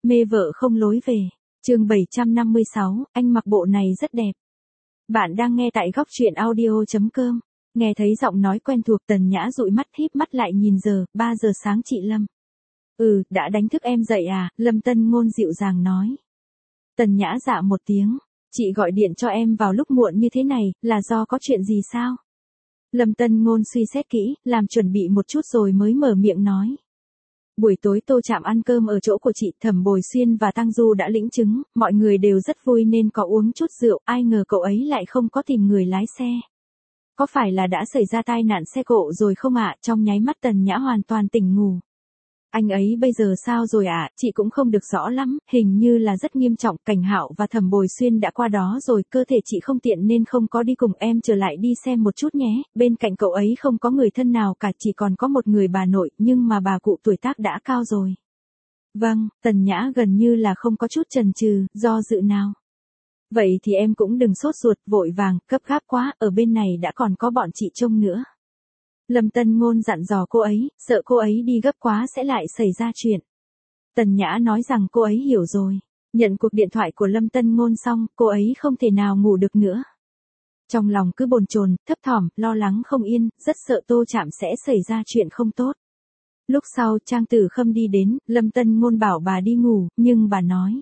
Mê vợ không lối về. Chương 756, anh mặc bộ này rất đẹp. Bạn đang nghe tại góc truyện audio.com. Nghe thấy giọng nói quen thuộc, Tần Nhã dụi mắt híp mắt lại nhìn giờ, 3 giờ sáng chị Lâm. Đã đánh thức em dậy à, Lâm Tân Ngôn dịu dàng nói. Tần Nhã dạ một tiếng, chị gọi điện cho em vào lúc muộn như thế này, là do có chuyện gì sao? Lâm Tân Ngôn suy xét kỹ, làm chuẩn bị một chút rồi mới mở miệng nói. Buổi tối Tô Trạm ăn cơm ở chỗ của chị, Thẩm Bồi Xuyên và Tăng Du đã lĩnh chứng, mọi người đều rất vui nên có uống chút rượu, ai ngờ cậu ấy lại không có tìm người lái xe. Có phải là đã xảy ra tai nạn xe cộ rồi không ạ? Trong nháy mắt Tần Nhã hoàn toàn tỉnh ngủ. Anh ấy bây giờ sao rồi ạ? Chị cũng không được rõ lắm, hình như là rất nghiêm trọng, Cảnh Hạo và Thẩm Bồi Xuyên đã qua đó rồi, cơ thể chị không tiện nên không có đi cùng, em trở lại đi xem một chút nhé, bên cạnh cậu ấy không có người thân nào cả, chỉ còn có một người bà nội, nhưng mà bà cụ tuổi tác đã cao rồi. Vâng, Tần Nhã gần như là không có chút chần chừ, do dự nào. Vậy thì em cũng đừng sốt ruột, vội vàng, gấp gáp quá, ở bên này đã còn có bọn chị trông nữa. Lâm Tân Ngôn dặn dò cô ấy, sợ cô ấy đi gấp quá sẽ lại xảy ra chuyện. Tần Nhã nói rằng cô ấy hiểu rồi. Nhận cuộc điện thoại của Lâm Tân Ngôn xong, cô ấy không thể nào ngủ được nữa. Trong lòng cứ bồn chồn, thấp thỏm, lo lắng không yên, rất sợ Tô Trạm sẽ xảy ra chuyện không tốt. Lúc sau Trang Tử Khâm đi đến, Lâm Tân Ngôn bảo bà đi ngủ, nhưng bà nói.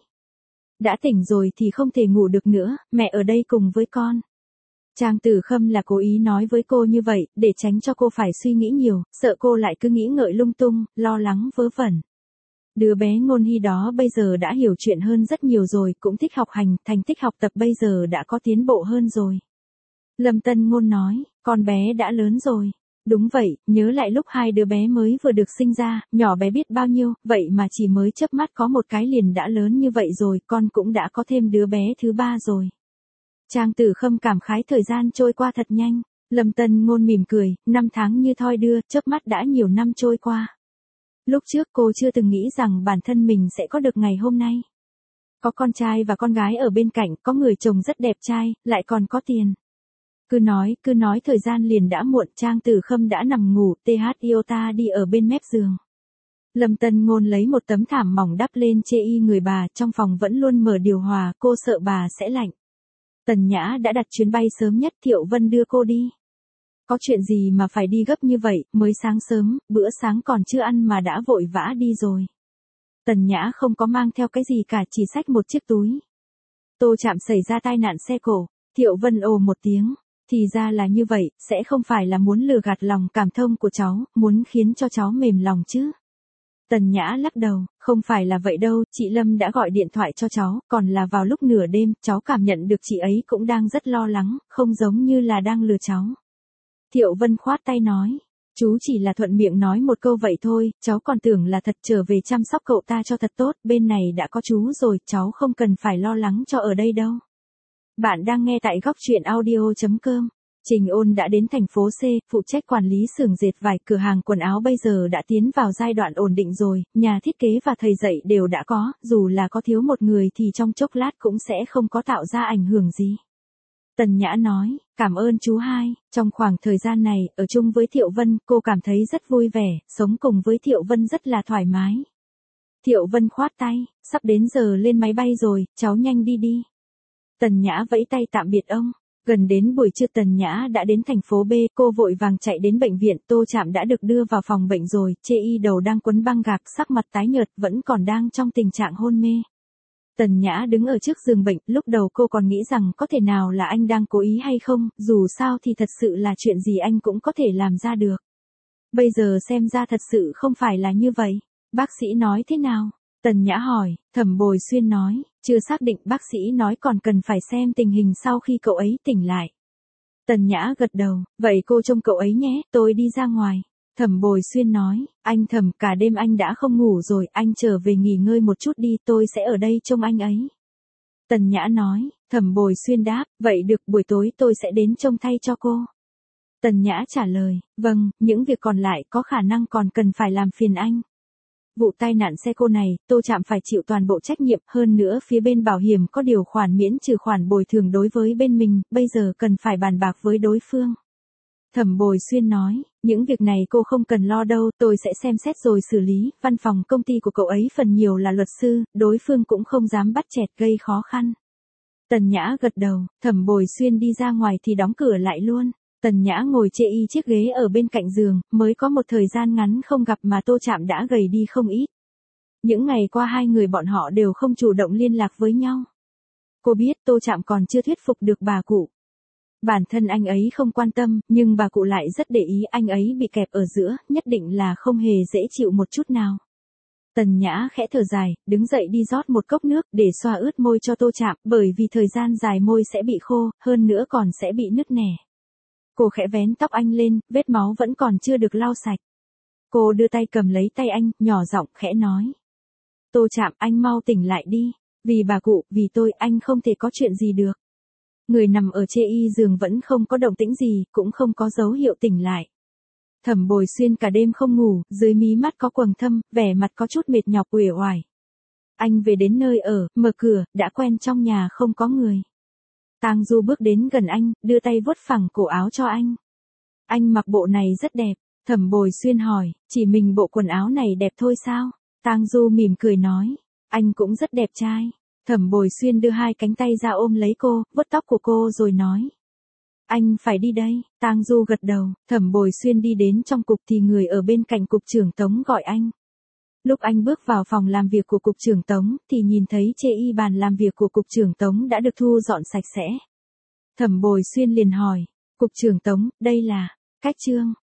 Đã tỉnh rồi thì không thể ngủ được nữa, mẹ ở đây cùng với con. Trang Tử Khâm là cố ý nói với cô như vậy, để tránh cho cô phải suy nghĩ nhiều, sợ cô lại cứ nghĩ ngợi lung tung, lo lắng vớ vẩn. Đứa bé Ngôn Hy đó bây giờ đã hiểu chuyện hơn rất nhiều rồi, cũng thích học hành, thành tích học tập bây giờ đã có tiến bộ hơn rồi. Lâm Tân Ngôn nói, con bé đã lớn rồi. Đúng vậy, nhớ lại lúc hai đứa bé mới vừa được sinh ra, nhỏ bé biết bao nhiêu, vậy mà chỉ mới chớp mắt có một cái liền đã lớn như vậy rồi, con cũng đã có thêm đứa bé thứ 3 rồi. Trang Tử Khâm cảm khái thời gian trôi qua thật nhanh. Lâm Tân Ngôn mỉm cười, 5 tháng như thoi đưa, chớp mắt đã nhiều năm trôi qua. Lúc trước cô chưa từng nghĩ rằng bản thân mình sẽ có được ngày hôm nay. Có con trai và con gái ở bên cạnh, có người chồng rất đẹp trai, lại còn có tiền. Cứ nói thời gian liền đã muộn, Trang Tử Khâm đã nằm ngủ, TH Iota đi ở bên mép giường. Lâm Tân Ngôn lấy một tấm thảm mỏng đắp lên chê y người bà, trong phòng vẫn luôn mở điều hòa, cô sợ bà sẽ lạnh. Tần Nhã đã đặt chuyến bay sớm nhất, Thiệu Vân đưa cô đi. Có chuyện gì mà phải đi gấp như vậy, mới sáng sớm, bữa sáng còn chưa ăn mà đã vội vã đi rồi. Tần Nhã không có mang theo cái gì cả, chỉ xách một chiếc túi. Tô Trạm xảy ra tai nạn xe cộ, Thiệu Vân ồ một tiếng, thì ra là như vậy, sẽ không phải là muốn lừa gạt lòng cảm thông của cháu, muốn khiến cho cháu mềm lòng chứ. Tần Nhã lắc đầu, không phải là vậy đâu, chị Lâm đã gọi điện thoại cho cháu, còn là vào lúc nửa đêm, cháu cảm nhận được chị ấy cũng đang rất lo lắng, không giống như là đang lừa cháu. Thiệu Vân khoát tay nói, chú chỉ là thuận miệng nói một câu vậy thôi, cháu còn tưởng là thật, trở về chăm sóc cậu ta cho thật tốt, bên này đã có chú rồi, cháu không cần phải lo lắng cho ở đây đâu. Bạn đang nghe tại góc truyện audio.com. Trình Ôn đã đến thành phố C, phụ trách quản lý xưởng dệt vải, cửa hàng quần áo bây giờ đã tiến vào giai đoạn ổn định rồi, nhà thiết kế và thầy dạy đều đã có, dù là có thiếu một người thì trong chốc lát cũng sẽ không có tạo ra ảnh hưởng gì. Tần Nhã nói, cảm ơn chú hai, trong khoảng thời gian này, ở chung với Thiệu Vân, cô cảm thấy rất vui vẻ, sống cùng với Thiệu Vân rất là thoải mái. Thiệu Vân khoát tay, sắp đến giờ lên máy bay rồi, cháu nhanh đi đi. Tần Nhã vẫy tay tạm biệt ông. Gần đến buổi trưa Tần Nhã đã đến thành phố B, cô vội vàng chạy đến bệnh viện, Tô Trạm đã được đưa vào phòng bệnh rồi, chê y đầu đang quấn băng gạc, sắc mặt tái nhợt, vẫn còn đang trong tình trạng hôn mê. Tần Nhã đứng ở trước giường bệnh, lúc đầu cô còn nghĩ rằng có thể nào là anh đang cố ý hay không, dù sao thì thật sự là chuyện gì anh cũng có thể làm ra được. Bây giờ xem ra thật sự không phải là như vậy. Bác sĩ nói thế nào? Tần Nhã hỏi, Thẩm Bồi Xuyên nói, chưa xác định, bác sĩ nói còn cần phải xem tình hình sau khi cậu ấy tỉnh lại. Tần Nhã gật đầu, vậy cô trông cậu ấy nhé, tôi đi ra ngoài. Thẩm Bồi Xuyên nói, anh Thẩm, cả đêm anh đã không ngủ rồi, anh trở về nghỉ ngơi một chút đi, tôi sẽ ở đây trông anh ấy. Tần Nhã nói, Thẩm Bồi Xuyên đáp, vậy được, buổi tối tôi sẽ đến trông thay cho cô. Tần Nhã trả lời, vâng, những việc còn lại có khả năng còn cần phải làm phiền anh. Vụ tai nạn xe cô này, Tô Trạm phải chịu toàn bộ trách nhiệm, hơn nữa phía bên bảo hiểm có điều khoản miễn trừ khoản bồi thường đối với bên mình, bây giờ cần phải bàn bạc với đối phương. Thẩm Bồi Xuyên nói, những việc này cô không cần lo đâu, tôi sẽ xem xét rồi xử lý, văn phòng công ty của cậu ấy phần nhiều là luật sư, đối phương cũng không dám bắt chẹt gây khó khăn. Tần Nhã gật đầu, Thẩm Bồi Xuyên đi ra ngoài thì đóng cửa lại luôn. Tần Nhã ngồi chê y chiếc ghế ở bên cạnh giường, mới có một thời gian ngắn không gặp mà Tô Trạm đã gầy đi không ít. Những ngày qua hai người bọn họ đều không chủ động liên lạc với nhau. Cô biết Tô Trạm còn chưa thuyết phục được bà cụ. Bản thân anh ấy không quan tâm, nhưng bà cụ lại rất để ý anh ấy bị kẹp ở giữa, nhất định là không hề dễ chịu một chút nào. Tần Nhã khẽ thở dài, đứng dậy đi rót một cốc nước để xoa ướt môi cho Tô Trạm, bởi vì thời gian dài môi sẽ bị khô, hơn nữa còn sẽ bị nứt nẻ. Cô khẽ vén tóc anh lên, vết máu vẫn còn chưa được lau sạch. Cô đưa tay cầm lấy tay anh, nhỏ giọng khẽ nói. Tô Trạm, anh mau tỉnh lại đi. Vì bà cụ, vì tôi, anh không thể có chuyện gì được. Người nằm ở chê y giường vẫn không có động tĩnh gì, cũng không có dấu hiệu tỉnh lại. Thẩm Bồi Xuyên cả đêm không ngủ, dưới mí mắt có quầng thâm, vẻ mặt có chút mệt nhọc uể oải. Anh về đến nơi ở, mở cửa, đã quen trong nhà không có người. Tang Du bước đến gần anh, đưa tay vuốt phẳng cổ áo cho anh. Anh mặc bộ này rất đẹp. Thẩm Bồi Xuyên hỏi, chỉ mình bộ quần áo này đẹp thôi sao? Tang Du mỉm cười nói, anh cũng rất đẹp trai. Thẩm Bồi Xuyên đưa hai cánh tay ra ôm lấy cô, vuốt tóc của cô rồi nói. Anh phải đi đây. Tang Du gật đầu, Thẩm Bồi Xuyên đi đến trong cục thì người ở bên cạnh cục trưởng Tống gọi anh. Lúc anh bước vào phòng làm việc của cục trưởng Tống thì nhìn thấy chê y bàn làm việc của cục trưởng Tống đã được thu dọn sạch sẽ. Thẩm Bồi Xuyên liền hỏi, cục trưởng Tống, đây là cách chương.